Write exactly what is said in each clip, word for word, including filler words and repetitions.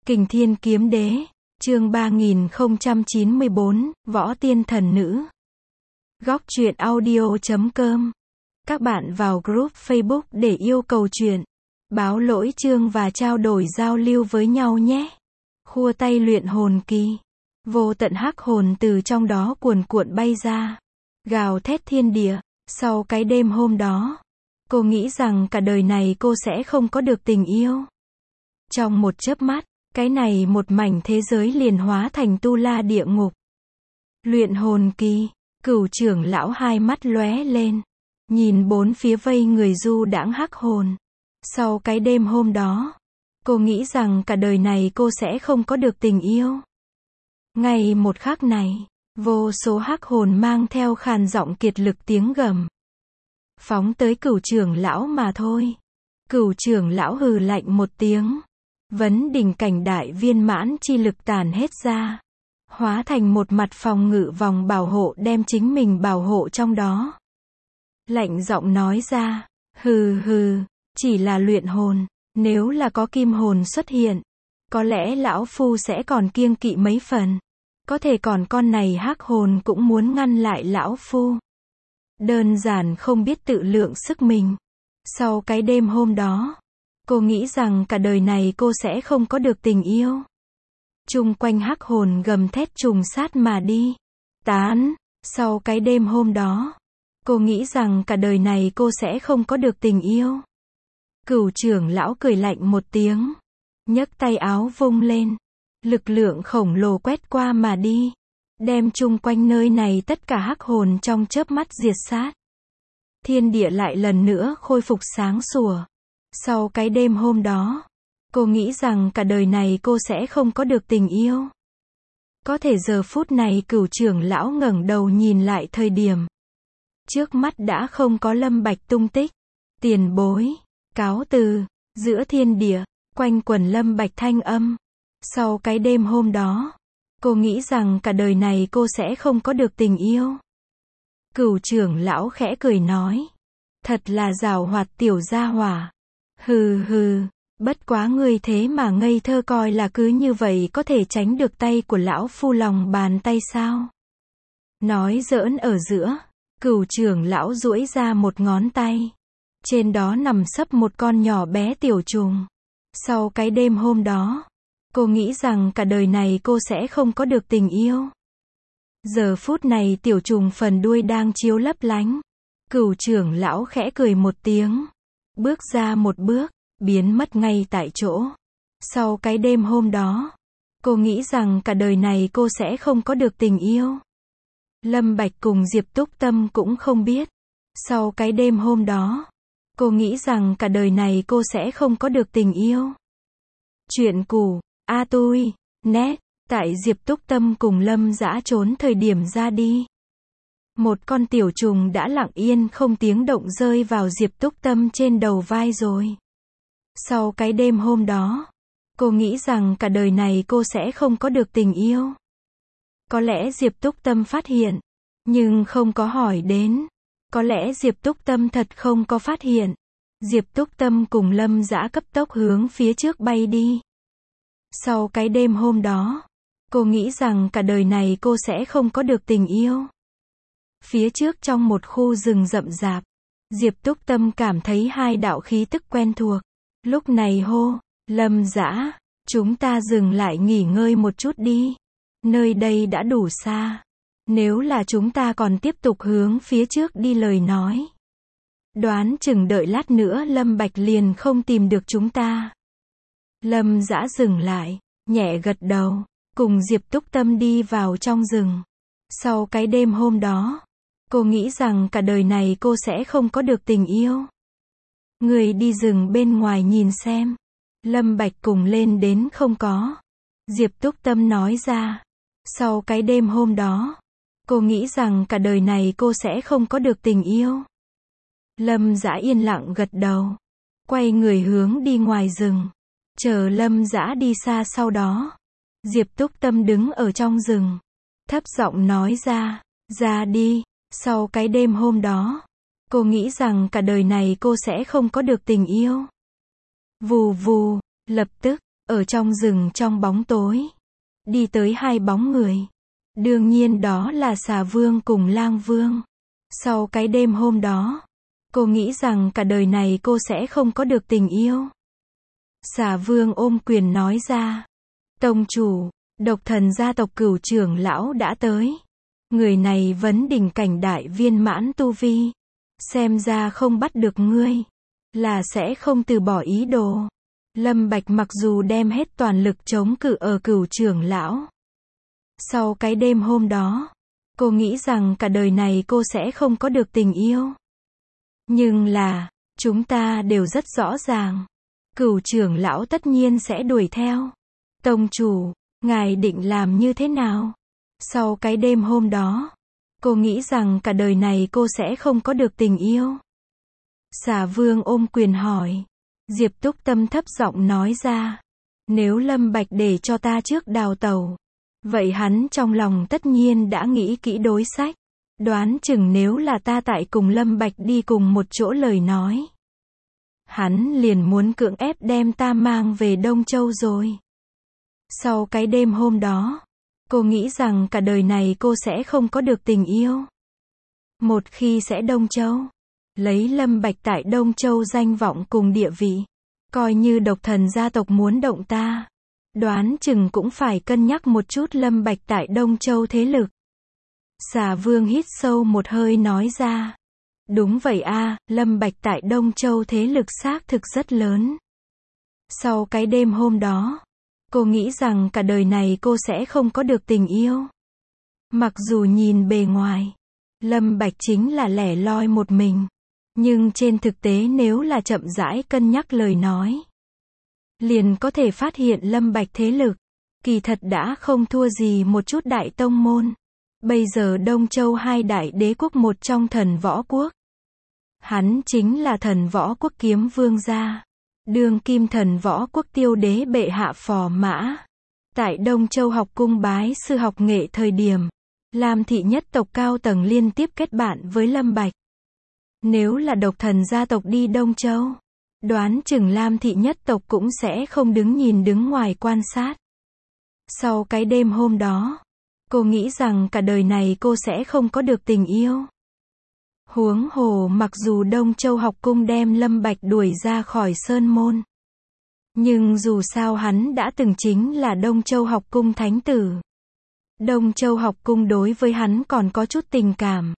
Kình Thiên Kiếm Đế, chương ba nghìn không trăm chín mươi bốn, Võ Tiên Thần Nữ. Góc truyện audio chấm com. Các bạn vào group Facebook để yêu cầu truyện, báo lỗi chương và trao đổi giao lưu với nhau nhé. Khua tay luyện hồn kỳ. Vô tận hắc hồn từ trong đó cuồn cuộn bay ra, gào thét thiên địa. Sau cái đêm hôm đó, cô nghĩ rằng cả đời này cô sẽ không có được tình yêu. Trong một chớp mắt, cái này một mảnh thế giới liền hóa thành tu la địa ngục. Luyện hồn kỳ, Cửu trưởng lão hai mắt lóe lên, nhìn bốn phía vây người du đãng hắc hồn. Sau cái đêm hôm đó, cô nghĩ rằng cả đời này cô sẽ không có được tình yêu. Ngay một khắc này, vô số hắc hồn mang theo khàn giọng kiệt lực tiếng gầm, phóng tới Cửu trưởng lão mà thôi. Cửu trưởng lão hừ lạnh một tiếng, vấn đỉnh cảnh đại viên mãn chi lực tàn hết ra, hóa thành một mặt phòng ngự vòng bảo hộ đem chính mình bảo hộ trong đó. Lạnh giọng nói ra, hừ hừ, chỉ là luyện hồn, nếu là có kim hồn xuất hiện, có lẽ lão phu sẽ còn kiêng kỵ mấy phần. Có thể còn con này hắc hồn cũng muốn ngăn lại lão phu. Đơn giản không biết tự lượng sức mình. Sau cái đêm hôm đó, cô nghĩ rằng cả đời này cô sẽ không có được tình yêu. Chung quanh hắc hồn gầm thét trùng sát mà đi. Tán, sau cái đêm hôm đó, cô nghĩ rằng cả đời này cô sẽ không có được tình yêu. Cửu trưởng lão cười lạnh một tiếng, nhấc tay áo vung lên. Lực lượng khổng lồ quét qua mà đi, đem chung quanh nơi này tất cả hắc hồn trong chớp mắt diệt sát. Thiên địa lại lần nữa khôi phục sáng sủa. Sau cái đêm hôm đó, cô nghĩ rằng cả đời này cô sẽ không có được tình yêu. Có thể giờ phút này Cửu trưởng lão ngẩng đầu nhìn lại thời điểm, trước mắt đã không có Lâm Bạch tung tích. Tiền bối, cáo từ. Giữa thiên địa, quanh quẩn Lâm Bạch thanh âm. Sau cái đêm hôm đó, cô nghĩ rằng cả đời này cô sẽ không có được tình yêu. Cửu trưởng lão khẽ cười nói, thật là giàu hoạt tiểu gia hỏa. Hừ hừ, bất quá ngươi thế mà ngây thơ coi là cứ như vậy có thể tránh được tay của lão phu lòng bàn tay sao? Nói giỡn ở giữa, Cửu trưởng lão duỗi ra một ngón tay. Trên đó nằm sấp một con nhỏ bé tiểu trùng. Sau cái đêm hôm đó, cô nghĩ rằng cả đời này cô sẽ không có được tình yêu. Giờ phút này tiểu trùng phần đuôi đang chiếu lấp lánh. Cửu trưởng lão khẽ cười một tiếng, bước ra một bước, biến mất ngay tại chỗ. Sau cái đêm hôm đó, cô nghĩ rằng cả đời này cô sẽ không có được tình yêu. Lâm Bạch cùng Diệp Túc Tâm cũng không biết. Sau cái đêm hôm đó, cô nghĩ rằng cả đời này cô sẽ không có được tình yêu. Chuyện cũ, a tui, net, tại Diệp Túc Tâm cùng Lâm Dã trốn thời điểm ra đi. Một con tiểu trùng đã lặng yên không tiếng động rơi vào Diệp Túc Tâm trên đầu vai rồi. Sau cái đêm hôm đó, cô nghĩ rằng cả đời này cô sẽ không có được tình yêu. Có lẽ Diệp Túc Tâm phát hiện, nhưng không có hỏi đến. Có lẽ Diệp Túc Tâm thật không có phát hiện. Diệp Túc Tâm cùng Lâm Dã cấp tốc hướng phía trước bay đi. Sau cái đêm hôm đó, cô nghĩ rằng cả đời này cô sẽ không có được tình yêu. Phía trước trong một khu rừng rậm rạp, Diệp Túc Tâm cảm thấy hai đạo khí tức quen thuộc. Lúc này hô, Lâm Dã, chúng ta dừng lại nghỉ ngơi một chút đi. Nơi đây đã đủ xa. Nếu là chúng ta còn tiếp tục hướng phía trước đi lời nói, đoán chừng đợi lát nữa Lâm Bạch liền không tìm được chúng ta. Lâm Dã dừng lại, nhẹ gật đầu, cùng Diệp Túc Tâm đi vào trong rừng. Sau cái đêm hôm đó, cô nghĩ rằng cả đời này cô sẽ không có được tình yêu. Người đi rừng bên ngoài nhìn xem. Lâm Bạch cùng lên đến không có. Diệp Túc Tâm nói ra. Sau cái đêm hôm đó, cô nghĩ rằng cả đời này cô sẽ không có được tình yêu. Lâm Dã yên lặng gật đầu, quay người hướng đi ngoài rừng. Chờ Lâm Dã đi xa sau đó, Diệp Túc Tâm đứng ở trong rừng, thấp giọng nói ra, ra đi. Sau cái đêm hôm đó, cô nghĩ rằng cả đời này cô sẽ không có được tình yêu. Vù vù, lập tức, Ở trong rừng trong bóng tối, đi tới hai bóng người. Đương nhiên đó là Xà Vương cùng Lang Vương. Sau cái đêm hôm đó, cô nghĩ rằng cả đời này cô sẽ không có được tình yêu. Xà Vương ôm quyền nói ra. Tông chủ, độc thần gia tộc Cửu trưởng lão đã tới. Người này vấn đỉnh cảnh đại viên mãn tu vi. Xem ra không bắt được ngươi, là sẽ không từ bỏ ý đồ. Lâm Bạch mặc dù đem hết toàn lực chống cự ở Cửu trưởng lão. Sau cái đêm hôm đó, cô nghĩ rằng cả đời này cô sẽ không có được tình yêu. Nhưng là, chúng ta đều rất rõ ràng. Cửu trưởng lão tất nhiên sẽ đuổi theo. Tông chủ, ngài định làm như thế nào? Sau cái đêm hôm đó, cô nghĩ rằng cả đời này cô sẽ không có được tình yêu. Xà Vương ôm quyền hỏi. Diệp Túc Tâm thấp giọng nói ra. Nếu Lâm Bạch để cho ta trước đào tẩu, vậy hắn trong lòng tất nhiên đã nghĩ kỹ đối sách. Đoán chừng nếu là ta tại cùng Lâm Bạch đi cùng một chỗ lời nói, hắn liền muốn cưỡng ép đem ta mang về Đông Châu rồi. Sau cái đêm hôm đó, cô nghĩ rằng cả đời này cô sẽ không có được tình yêu. Một khi sẽ Đông Châu, lấy Lâm Bạch tại Đông Châu danh vọng cùng địa vị, coi như độc thần gia tộc muốn động ta, đoán chừng cũng phải cân nhắc một chút Lâm Bạch tại Đông Châu thế lực. Xà Vương hít sâu một hơi nói ra. Đúng vậy a, Lâm Bạch tại Đông Châu thế lực xác thực rất lớn. Sau cái đêm hôm đó, cô nghĩ rằng cả đời này cô sẽ không có được tình yêu. Mặc dù nhìn bề ngoài, Lâm Bạch chính là lẻ loi một mình. Nhưng trên thực tế nếu là chậm rãi cân nhắc lời nói, liền có thể phát hiện Lâm Bạch thế lực, kỳ thật đã không thua gì một chút đại tông môn. Bây giờ Đông Châu hai đại đế quốc một trong Thần Võ Quốc. Hắn chính là Thần Võ Quốc Kiếm Vương gia. Đương kim Thần Võ Quốc Tiêu Đế bệ hạ Phò Mã. Tại Đông Châu học cung bái sư học nghệ thời điểm, Lam thị nhất tộc cao tầng liên tiếp kết bạn với Lâm Bạch. Nếu là độc thần gia tộc đi Đông Châu, đoán chừng Lam thị nhất tộc cũng sẽ không đứng nhìn đứng ngoài quan sát. Sau cái đêm hôm đó, cô nghĩ rằng cả đời này cô sẽ không có được tình yêu. Huống hồ mặc dù Đông Châu học cung đem Lâm Bạch đuổi ra khỏi sơn môn, nhưng dù sao hắn đã từng chính là Đông Châu học cung thánh tử. Đông Châu học cung đối với hắn còn có chút tình cảm.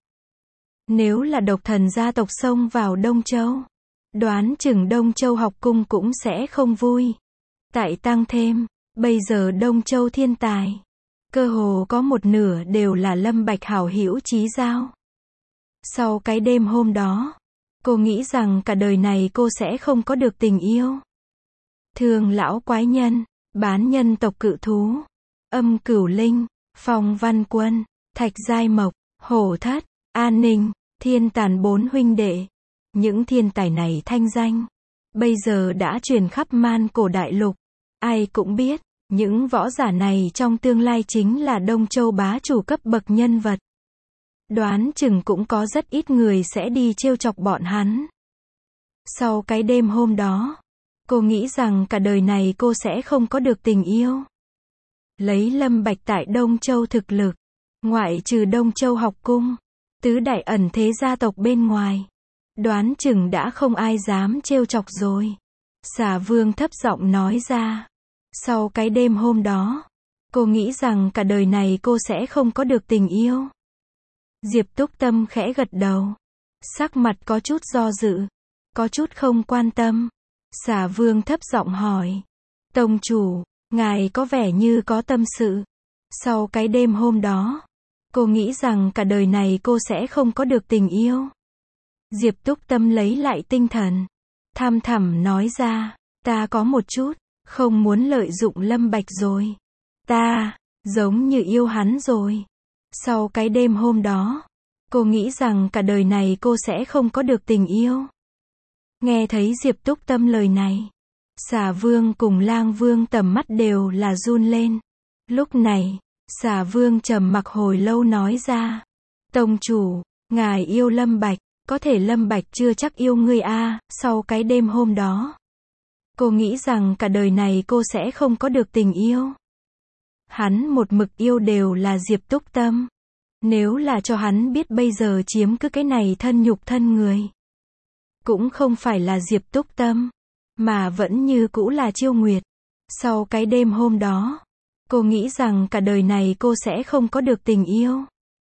Nếu là độc thần gia tộc xông vào Đông Châu, đoán chừng Đông Châu học cung cũng sẽ không vui. Tại tăng thêm, bây giờ Đông Châu thiên tài, cơ hồ có một nửa đều là Lâm Bạch hảo hữu chí giao. Sau cái đêm hôm đó, cô nghĩ rằng cả đời này cô sẽ không có được tình yêu. Thương lão quái nhân, bán nhân tộc cự thú, âm cửu linh, phong văn quân, thạch giai mộc, hổ thất, an ninh, thiên tàn bốn huynh đệ. Những thiên tài này thanh danh, bây giờ đã truyền khắp man cổ đại lục. Ai cũng biết, những võ giả này trong tương lai chính là Đông Châu bá chủ cấp bậc nhân vật. Đoán chừng cũng có rất ít người sẽ đi trêu chọc bọn hắn. Sau cái đêm hôm đó, cô nghĩ rằng cả đời này cô sẽ không có được tình yêu. Lấy Lâm Bạch tại Đông Châu thực lực, ngoại trừ Đông Châu học cung, tứ đại ẩn thế gia tộc bên ngoài, đoán chừng đã không ai dám trêu chọc rồi. Xà Vương thấp giọng nói ra. Sau cái đêm hôm đó, cô nghĩ rằng cả đời này cô sẽ không có được tình yêu. Diệp Túc Tâm khẽ gật đầu, sắc mặt có chút do dự, có chút không quan tâm. Xà Vương thấp giọng hỏi. Tông chủ, ngài có vẻ như có tâm sự. Sau cái đêm hôm đó, cô nghĩ rằng cả đời này cô sẽ không có được tình yêu. Diệp Túc Tâm lấy lại tinh thần, thăm thẳm nói ra. Ta có một chút, không muốn lợi dụng Lâm Bạch rồi. Ta, giống như yêu hắn rồi. Sau cái đêm hôm đó, cô nghĩ rằng cả đời này cô sẽ không có được tình yêu. Nghe thấy Diệp Túc Tâm lời này, Xà Vương cùng Lang Vương tầm mắt đều là run lên. Lúc này, Xà Vương trầm mặc hồi lâu nói ra. Tông chủ, ngài yêu Lâm Bạch, có thể Lâm Bạch chưa chắc yêu ngươi a. Sau cái đêm hôm đó, Cô nghĩ rằng cả đời này cô sẽ không có được tình yêu. Hắn một mực yêu đều là Diệp Túc Tâm. Nếu là cho hắn biết bây giờ chiếm cứ cái này thân nhục thân người, cũng không phải là Diệp Túc Tâm, mà vẫn như cũ là Chiêu Nguyệt. Sau cái đêm hôm đó, cô nghĩ rằng cả đời này cô sẽ không có được tình yêu.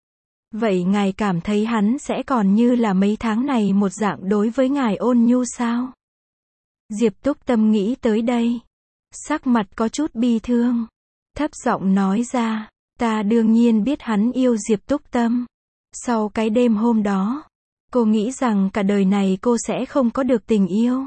Vậy ngài cảm thấy hắn sẽ còn như là mấy tháng này một dạng đối với ngài ôn nhu sao? Diệp Túc Tâm nghĩ tới đây, sắc mặt có chút bi thương, thấp giọng nói ra, ta đương nhiên biết hắn yêu Diệp Túc Tâm. Sau cái đêm hôm đó, cô nghĩ rằng cả đời này cô sẽ không có được tình yêu.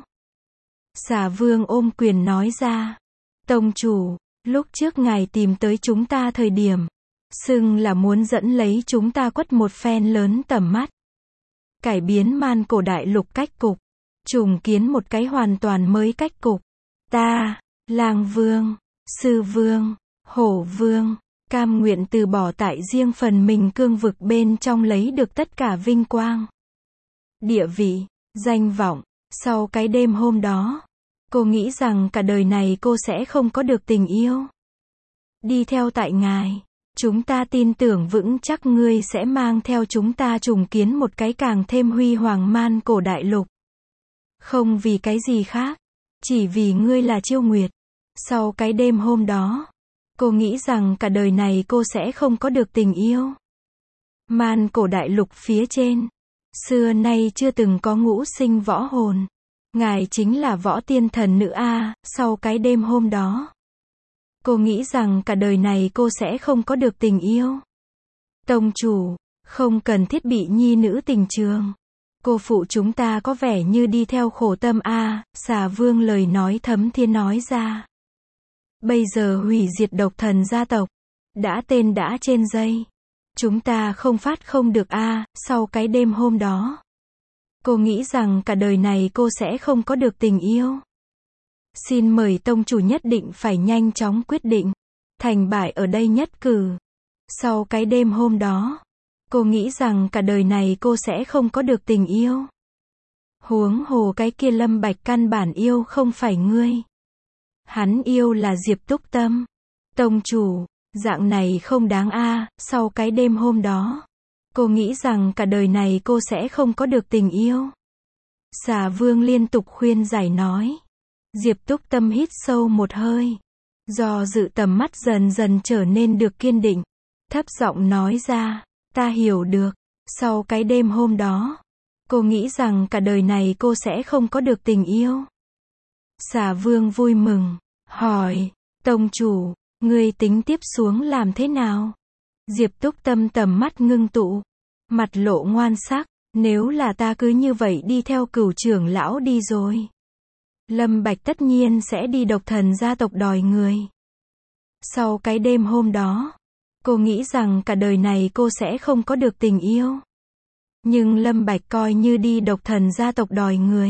Xà Vương ôm quyền nói ra, tông chủ, lúc trước ngài tìm tới chúng ta thời điểm, xưng là muốn dẫn lấy chúng ta quất một phen lớn tầm mắt, cải biến man cổ đại lục cách cục, trùng kiến một cái hoàn toàn mới cách cục. Ta, Lang Vương, Sư Vương, Hổ Vương, cam nguyện từ bỏ tại riêng phần mình cương vực bên trong lấy được tất cả vinh quang, địa vị, danh vọng. Sau cái đêm hôm đó, cô nghĩ rằng cả đời này cô sẽ không có được tình yêu. Đi theo tại ngài, chúng ta tin tưởng vững chắc ngươi sẽ mang theo chúng ta trùng kiến một cái càng thêm huy hoàng man cổ đại lục. Không vì cái gì khác, chỉ vì ngươi là Chiêu Nguyệt. Sau cái đêm hôm đó, cô nghĩ rằng cả đời này cô sẽ không có được tình yêu. Man cổ đại lục phía trên, xưa nay chưa từng có ngũ sinh võ hồn. Ngài chính là võ tiên thần nữ a. Sau cái đêm hôm đó, cô nghĩ rằng cả đời này cô sẽ không có được tình yêu. Tông chủ, không cần thiết bị nhi nữ tình trường. Cô phụ chúng ta có vẻ như đi theo khổ tâm a. Xà Vương lời nói thấm thiên nói ra. Bây giờ hủy diệt độc thần gia tộc, đã tên đã trên dây. Chúng ta không phát không được a. Sau cái đêm hôm đó, cô nghĩ rằng cả đời này cô sẽ không có được tình yêu. Xin mời tông chủ nhất định phải nhanh chóng quyết định. Thành bại ở đây nhất cử. Sau cái đêm hôm đó, cô nghĩ rằng cả đời này cô sẽ không có được tình yêu. Huống hồ cái kia Lâm Bạch căn bản yêu không phải ngươi. Hắn yêu là Diệp Túc Tâm. Tông chủ, dạng này không đáng a. Sau cái đêm hôm đó, cô nghĩ rằng cả đời này cô sẽ không có được tình yêu. Xà Vương liên tục khuyên giải nói. Diệp Túc Tâm hít sâu một hơi, do dự tầm mắt dần dần trở nên được kiên định, thấp giọng nói ra, ta hiểu được. Sau cái đêm hôm đó, cô nghĩ rằng cả đời này cô sẽ không có được tình yêu. Xà Vương vui mừng, hỏi, tông chủ, ngươi tính tiếp xuống làm thế nào? Diệp Túc Tâm tầm mắt ngưng tụ, mặt lộ ngoan sắc, nếu là ta cứ như vậy đi theo Cửu trưởng lão đi rồi, Lâm Bạch tất nhiên sẽ đi độc thần gia tộc đòi người. Sau cái đêm hôm đó, cô nghĩ rằng cả đời này cô sẽ không có được tình yêu. Nhưng Lâm Bạch coi như đi độc thần gia tộc đòi người,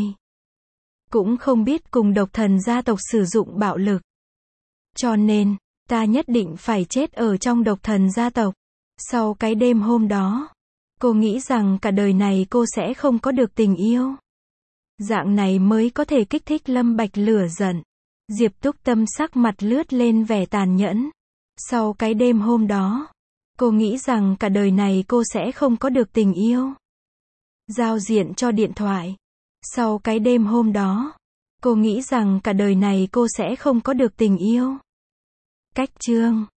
cũng không biết cùng độc thần gia tộc sử dụng bạo lực. Cho nên, ta nhất định phải chết ở trong độc thần gia tộc. Sau cái đêm hôm đó, cô nghĩ rằng cả đời này cô sẽ không có được tình yêu. Dạng này mới có thể kích thích Lâm Bạch lửa giận. Diệp Túc Tâm sắc mặt lướt lên vẻ tàn nhẫn. Sau cái đêm hôm đó, cô nghĩ rằng cả đời này cô sẽ không có được tình yêu. Giao diện cho điện thoại. Sau cái đêm hôm đó, cô nghĩ rằng cả đời này cô sẽ không có được tình yêu. Cách chương